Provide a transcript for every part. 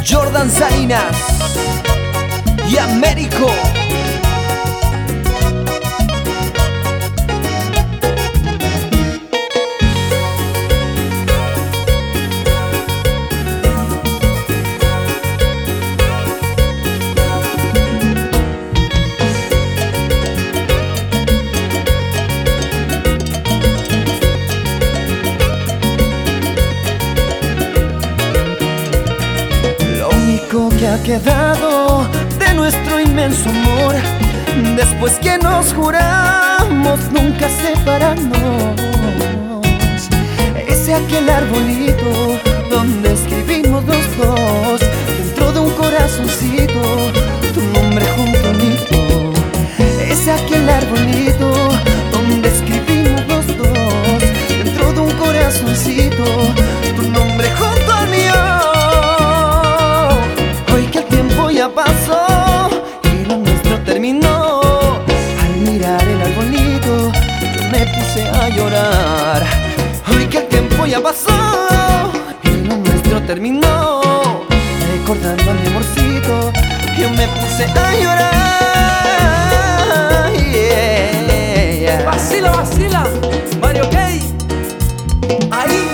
Jordan Salinas y Américo. Que ha quedado de nuestro inmenso amor, después que nos juramos nunca separarnos, es aquel arbolito donde escribimos los dos, dentro de un corazoncito, tu nombre junto al mío. Es aquel arbolito donde escribimos los dos, dentro de un corazoncito, tu nombre junto al mío. Ya pasó y lo nuestro terminó. Al mirar el arbolito yo me puse a llorar. Hoy que el tiempo ya pasó y lo nuestro terminó, recordando a mi amorcito yo me puse a llorar. Yeah. Vacila, vacila, Mario Kay. Ahí.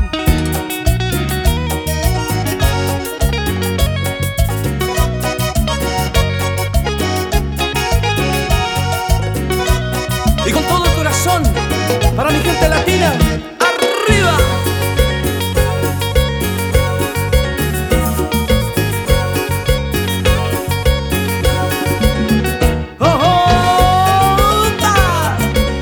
Y con todo el corazón, para mi gente latina, ¡arriba! ¡Oh, oh, ta!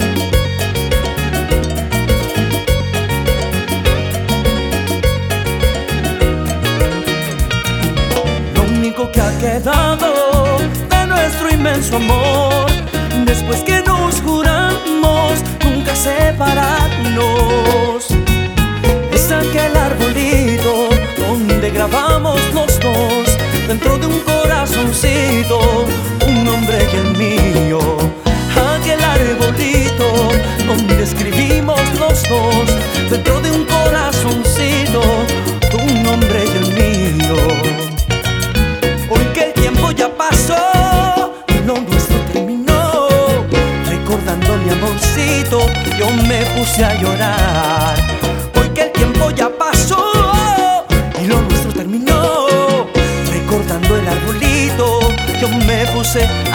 Lo único que ha quedado de nuestro inmenso amor, después que nos juramos nunca separarnos, es aquel arbolito donde grabamos los dos, dentro de un corazoncito, un nombre y el mío. Aquel arbolito donde escribimos los dos, dentro de un corazoncito, tu nombre y el mío. Hoy que el tiempo ya pasó y lo nuestro terminó, recordando mi amorcito yo me puse a llorar. Hoy que el tiempo ya pasó y lo nuestro terminó, recordando el arbolito yo me puse